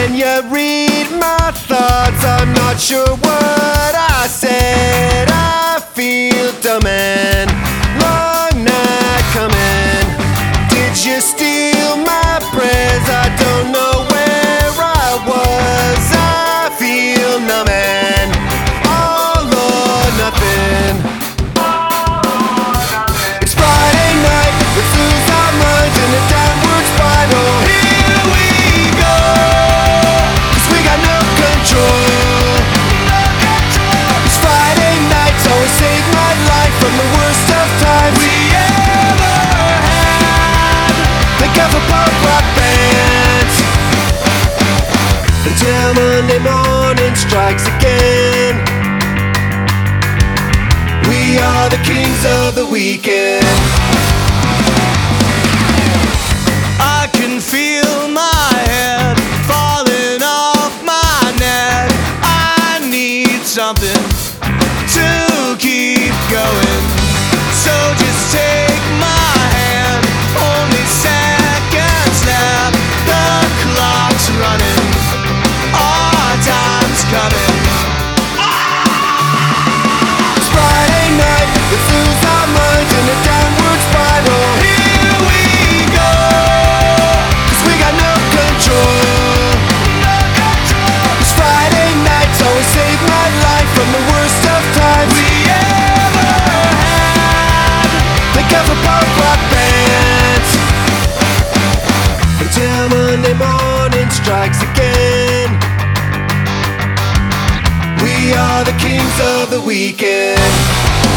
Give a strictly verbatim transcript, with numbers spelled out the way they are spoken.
Can you read my thoughts? I'm not sure what I said. I feel dumb and long night coming. Did you steal my prayers? I don't know where I was. I feel numb and all or nothing. It's Friday night, let's lose our minds in a downward spiral. Here we go, 'cause we got no control. It's Friday nights always save my life from the worst of times we ever had. Think of a punk rock bands until Monday morning strikes again. We are the kings of the weekend. I can feel my head falling off my neck. I need something to keep going. So just take my hand, only seconds left. The clock's running, our time's coming. It's Friday night, let's lose our minds in a downward spiral. Here we go, 'cause we got no control. It's Friday nights always save my life from the worst of times we ever had. Think of a punk rock bands until Monday morning strikes again. We are the kings of the weekend.